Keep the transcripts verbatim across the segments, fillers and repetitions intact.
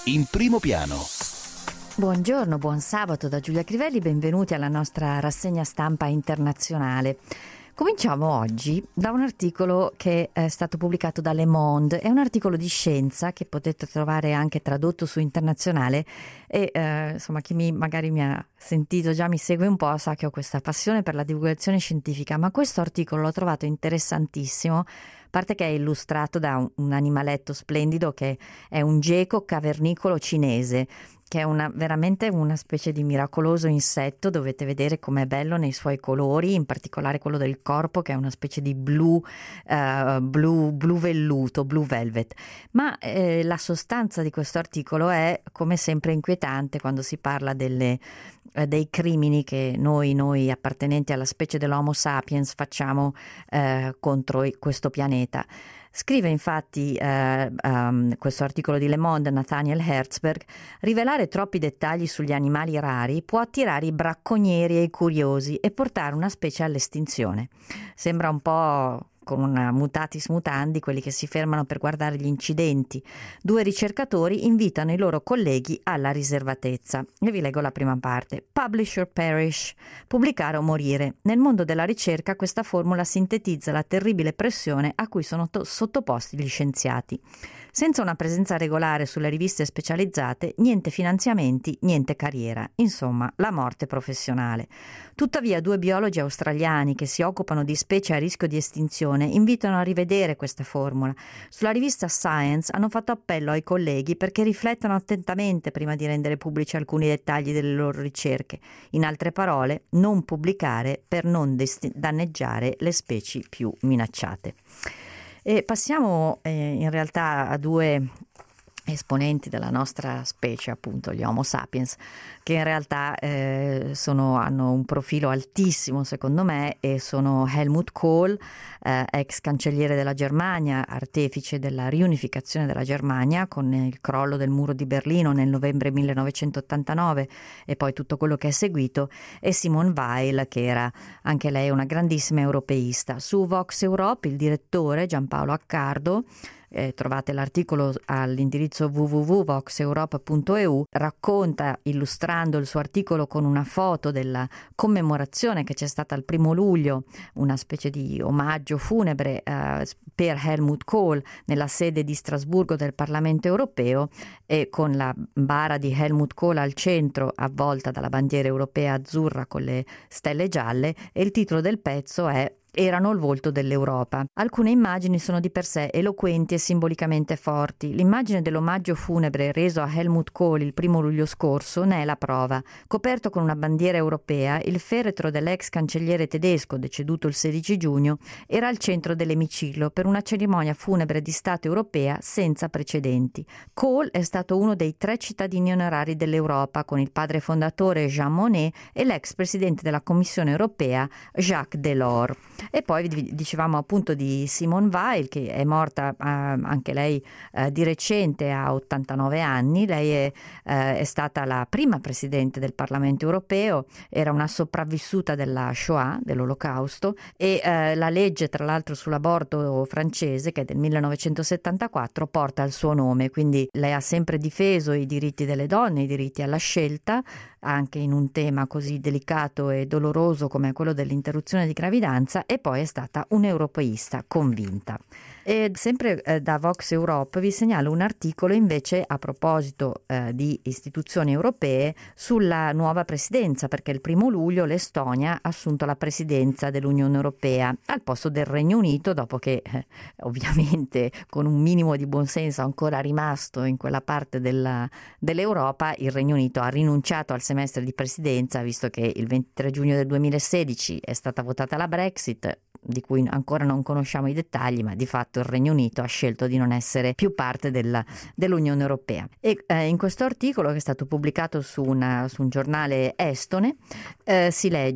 In primo piano. Buongiorno, buon sabato da Giulia Crivelli, benvenuti alla nostra rassegna stampa internazionale. Cominciamo oggi da un articolo che è stato pubblicato da Le Monde. È un articolo di scienza che potete trovare anche tradotto su Internazionale e eh, insomma chi mi, magari mi ha sentito già, mi segue un po', sa che ho questa passione per la divulgazione scientifica, ma questo articolo l'ho trovato interessantissimo, a parte che è illustrato da un, un animaletto splendido che è un geco cavernicolo cinese, che è una, veramente una specie di miracoloso insetto. Dovete vedere com'è bello nei suoi colori, in particolare quello del corpo, che è una specie di blu, uh, blu, blu velluto, blu velvet. Ma eh, la sostanza di questo articolo è, come sempre, inquietante quando si parla delle, eh, dei crimini che noi, noi appartenenti alla specie dell'Homo sapiens facciamo eh, contro questo pianeta. Scrive infatti eh, um, questo articolo di Le Monde Nathaniel Herzberg: rivelare troppi dettagli sugli animali rari può attirare i bracconieri e i curiosi e portare una specie all'estinzione. Sembra un po' con una mutatis mutandi quelli che si fermano per guardare gli incidenti. Due ricercatori invitano i loro colleghi alla riservatezza. E vi leggo la prima parte. Publish or perish. Pubblicare o morire. Nel mondo della ricerca questa formula sintetizza la terribile pressione a cui sono to- sottoposti gli scienziati. Senza una presenza regolare sulle riviste specializzate, niente finanziamenti, niente carriera. Insomma, la morte professionale. Tuttavia, due biologi australiani che si occupano di specie a rischio di estinzione invitano a rivedere questa formula. Sulla rivista Science hanno fatto appello ai colleghi perché riflettano attentamente prima di rendere pubblici alcuni dettagli delle loro ricerche. In altre parole, non pubblicare per non desti- danneggiare le specie più minacciate. E passiamo eh, in realtà a due esponenti della nostra specie, appunto gli Homo sapiens, che in realtà eh, sono, hanno un profilo altissimo secondo me, e sono Helmut Kohl, eh, ex cancelliere della Germania, artefice della riunificazione della Germania con il crollo del muro di Berlino nel novembre millenovecentottantanove e poi tutto quello che è seguito, e Simone Weil, che era anche lei una grandissima europeista. Su Vox Europe il direttore Giampaolo Accardo, Eh, trovate l'articolo all'indirizzo w w w punto vox europe punto e u, racconta, illustrando il suo articolo con una foto della commemorazione che c'è stata il primo luglio, una specie di omaggio funebre eh, per Helmut Kohl nella sede di Strasburgo del Parlamento europeo, e con la bara di Helmut Kohl al centro avvolta dalla bandiera europea azzurra con le stelle gialle, e il titolo del pezzo è "Erano il volto dell'Europa". Alcune immagini sono di per sé eloquenti e simbolicamente forti. L'immagine dell'omaggio funebre reso a Helmut Kohl il primo luglio scorso ne è la prova. Coperto con una bandiera europea, il feretro dell'ex cancelliere tedesco, deceduto il sedici giugno, era al centro dell'emiciclo per una cerimonia funebre di Stato europea senza precedenti. Kohl è stato uno dei tre cittadini onorari dell'Europa, con il padre fondatore Jean Monnet e l'ex presidente della Commissione europea Jacques Delors. E poi dicevamo appunto di Simone Weil, che è morta eh, anche lei eh, di recente a ottantanove anni. Lei è, eh, è stata la prima presidente del Parlamento europeo, era una sopravvissuta della Shoah, dell'Olocausto, e eh, la legge tra l'altro sull'aborto francese, che è del millenovecentosettantaquattro, porta il suo nome. Quindi lei ha sempre difeso i diritti delle donne, i diritti alla scelta, anche in un tema così delicato e doloroso come quello dell'interruzione di gravidanza, e poi è stata un'europeista convinta. E sempre eh, da Vox Europe vi segnalo un articolo invece a proposito eh, di istituzioni europee sulla nuova presidenza, perché il primo luglio l'Estonia ha assunto la presidenza dell'Unione Europea al posto del Regno Unito, dopo che eh, ovviamente con un minimo di buonsenso ancora rimasto in quella parte della, dell'Europa, il Regno Unito ha rinunciato al semestre di presidenza, visto che il ventitré giugno del duemilasedici è stata votata la Brexit, di cui ancora non conosciamo i dettagli, ma di fatto il Regno Unito ha scelto di non essere più parte della, dell'Unione Europea. E eh, in questo articolo, che è stato pubblicato su, una, su un giornale estone, eh, si legge: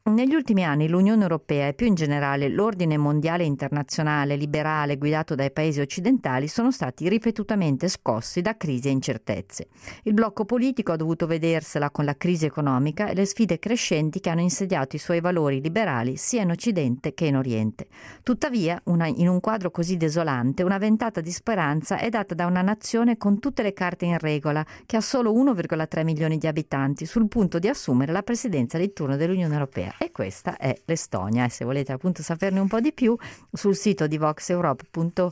Negli ultimi anni l'Unione Europea e più in generale l'ordine mondiale internazionale liberale guidato dai paesi occidentali sono stati ripetutamente scossi da crisi e incertezze. Il blocco politico ha dovuto vedersela con la crisi economica e le sfide crescenti che hanno insediato i suoi valori liberali sia in Occidente che in Oriente. Tuttavia, una, in un quadro così desolante, una ventata di speranza è data da una nazione con tutte le carte in regola, che ha solo uno virgola tre milioni di abitanti, sul punto di assumere la presidenza di turno dell'Unione Europea. E questa è l'Estonia, e se volete appunto saperne un po' di più, sul sito di vox europe punto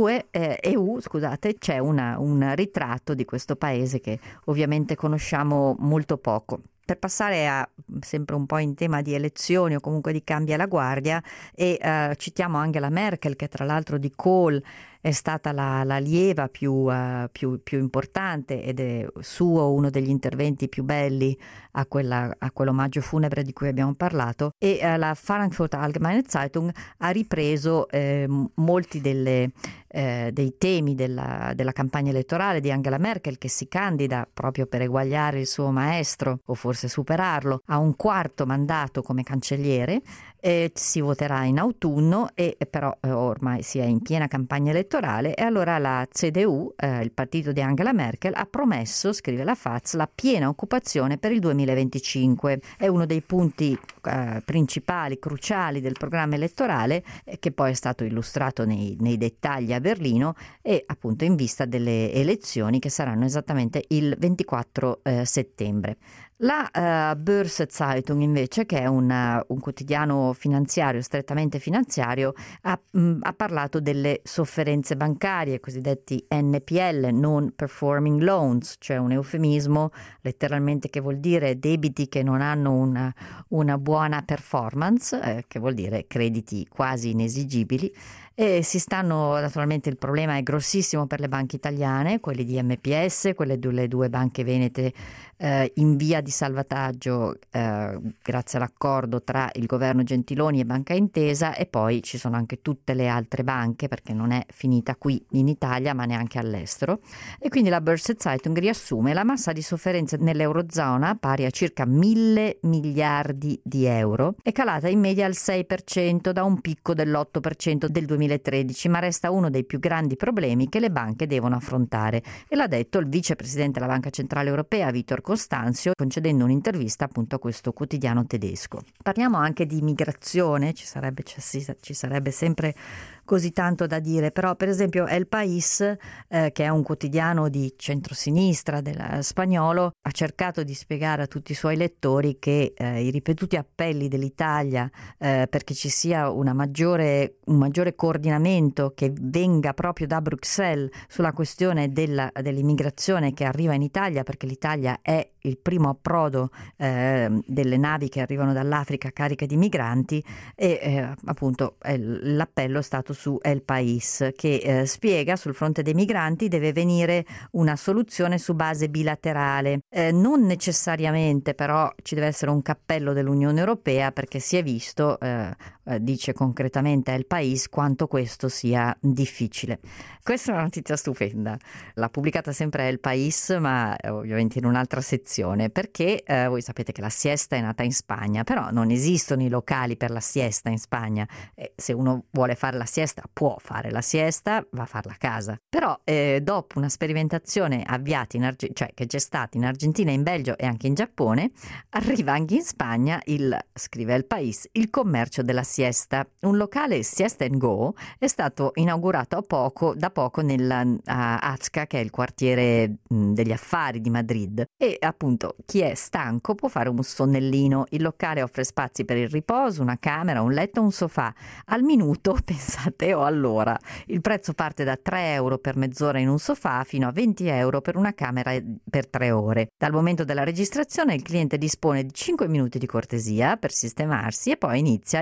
e u scusate, c'è una, un ritratto di questo paese che ovviamente conosciamo molto poco. Per passare a sempre un po' in tema di elezioni o comunque di cambia la guardia, e uh, citiamo Angela Merkel, che tra l'altro di Kohl è stata la, la lieva più, uh, più, più importante, ed è suo uno degli interventi più belli a, quella, a quell'omaggio funebre di cui abbiamo parlato, e uh, la Frankfurter Allgemeine Zeitung ha ripreso eh, molti delle, eh, dei temi della, della campagna elettorale di Angela Merkel, che si candida proprio per eguagliare il suo maestro o forse superarlo a un quarto mandato come cancelliere. Eh, si voterà in autunno, e però eh, ormai si è in piena campagna elettorale, e allora la C D U, eh, il partito di Angela Merkel, ha promesso, scrive la Faz, la piena occupazione per il duemilaventicinque. È uno dei punti eh, principali, cruciali del programma elettorale, eh, che poi è stato illustrato nei, nei dettagli a Berlino, e appunto in vista delle elezioni che saranno esattamente il ventiquattro eh, settembre. La uh, Börse Zeitung invece, che è una, un quotidiano finanziario, strettamente finanziario, ha, mh, ha parlato delle sofferenze bancarie, cosiddetti N P L, Non Performing Loans, cioè un eufemismo letteralmente che vuol dire debiti che non hanno una, una buona performance, eh, che vuol dire crediti quasi inesigibili. E si stanno, naturalmente il problema è grossissimo per le banche italiane, quelli di M P S, quelle delle due banche venete eh, in via di salvataggio eh, grazie all'accordo tra il governo Gentiloni e Banca Intesa, e poi ci sono anche tutte le altre banche, perché non è finita qui in Italia ma neanche all'estero. E quindi la Börse Zeitung riassume: la massa di sofferenze nell'Eurozona, pari a circa mille miliardi di euro, è calata in media al sei per cento da un picco dell'otto per cento del duemilatredici, ma resta uno dei più grandi problemi che le banche devono affrontare, e l'ha detto il vicepresidente della Banca Centrale Europea Vitor Costanzio, concedendo un'intervista appunto a questo quotidiano tedesco. Parliamo anche di migrazione, ci sarebbe, ci, ci sarebbe sempre così tanto da dire, però per esempio El País, eh, che è un quotidiano di centrosinistra del spagnolo, ha cercato di spiegare a tutti i suoi lettori che eh, i ripetuti appelli dell'Italia eh, perché ci sia una maggiore, un maggiore coordinamento che venga proprio da Bruxelles sulla questione della, dell'immigrazione che arriva in Italia, perché l'Italia è il primo approdo eh, delle navi che arrivano dall'Africa cariche di migranti, e eh, appunto eh, l'appello è stato su El País, che eh, spiega: sul fronte dei migranti deve venire una soluzione su base bilaterale, eh, non necessariamente però ci deve essere un cappello dell'Unione Europea, perché si è visto, eh, eh, dice concretamente El País, quanto questo sia difficile. Questa è una notizia stupenda, l'ha pubblicata sempre El País, ma eh, ovviamente in un'altra sezione, perché eh, voi sapete che la siesta è nata in Spagna, però non esistono i locali per la siesta in Spagna. Eh, se uno vuole fare la siesta può fare la siesta, va a farla a casa, però eh, dopo una sperimentazione avviata in Arge- cioè che c'è stata in Argentina, in Belgio e anche in Giappone, arriva anche in Spagna il, scrive El País, il commercio della siesta. Un locale Siesta and Go è stato inaugurato a poco, da poco nella uh, Azca, che è il quartiere mh, degli affari di Madrid, e appunto chi è stanco può fare un sonnellino. Il locale offre spazi per il riposo, una camera, un letto, un sofà al minuto, pensate, o all'ora. Il prezzo parte da tre euro per mezz'ora in un sofà fino a venti euro per una camera per tre ore. Dal momento della registrazione il cliente dispone di cinque minuti di cortesia per sistemarsi, e poi inizia il soggiorno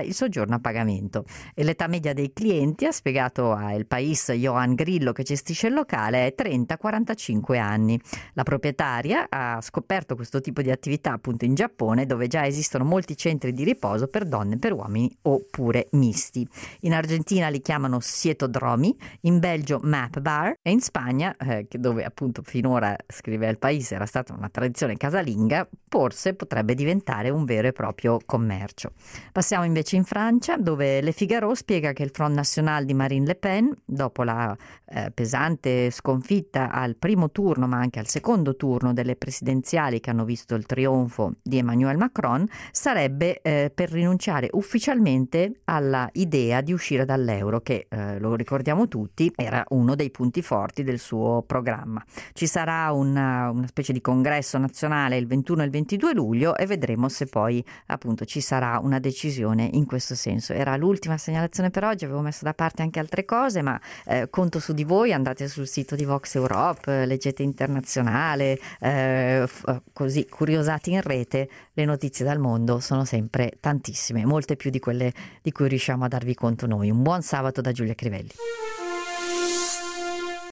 giorno a pagamento. E l'età media dei clienti, ha spiegato a El País Johan Grillo, che gestisce il locale, è trenta quarantacinque anni. La proprietaria ha scoperto questo tipo di attività appunto in Giappone, dove già esistono molti centri di riposo per donne e per uomini oppure misti. In Argentina li chiamano sietodromi, in Belgio map bar e in Spagna, eh, dove appunto finora, scrive El País, era stata una tradizione casalinga, forse potrebbe diventare un vero e proprio commercio. Passiamo invece in Francia, dove Le Figaro spiega che il Front National di Marine Le Pen, dopo la eh, pesante sconfitta al primo turno ma anche al secondo turno delle presidenziali che hanno visto il trionfo di Emmanuel Macron, sarebbe eh, per rinunciare ufficialmente alla idea di uscire dall'euro, che eh, lo ricordiamo tutti era uno dei punti forti del suo programma. Ci sarà una, una specie di congresso nazionale il ventuno e il ventidue luglio e vedremo se poi appunto ci sarà una decisione in questo senso. Era l'ultima segnalazione per oggi, avevo messo da parte anche altre cose, ma eh, conto su di voi, andate sul sito di Vox Europe, leggete Internazionale, eh, f- così curiosati in rete, le notizie dal mondo sono sempre tantissime, molte più di quelle di cui riusciamo a darvi conto noi. Un buon sabato da Giulia Crivelli.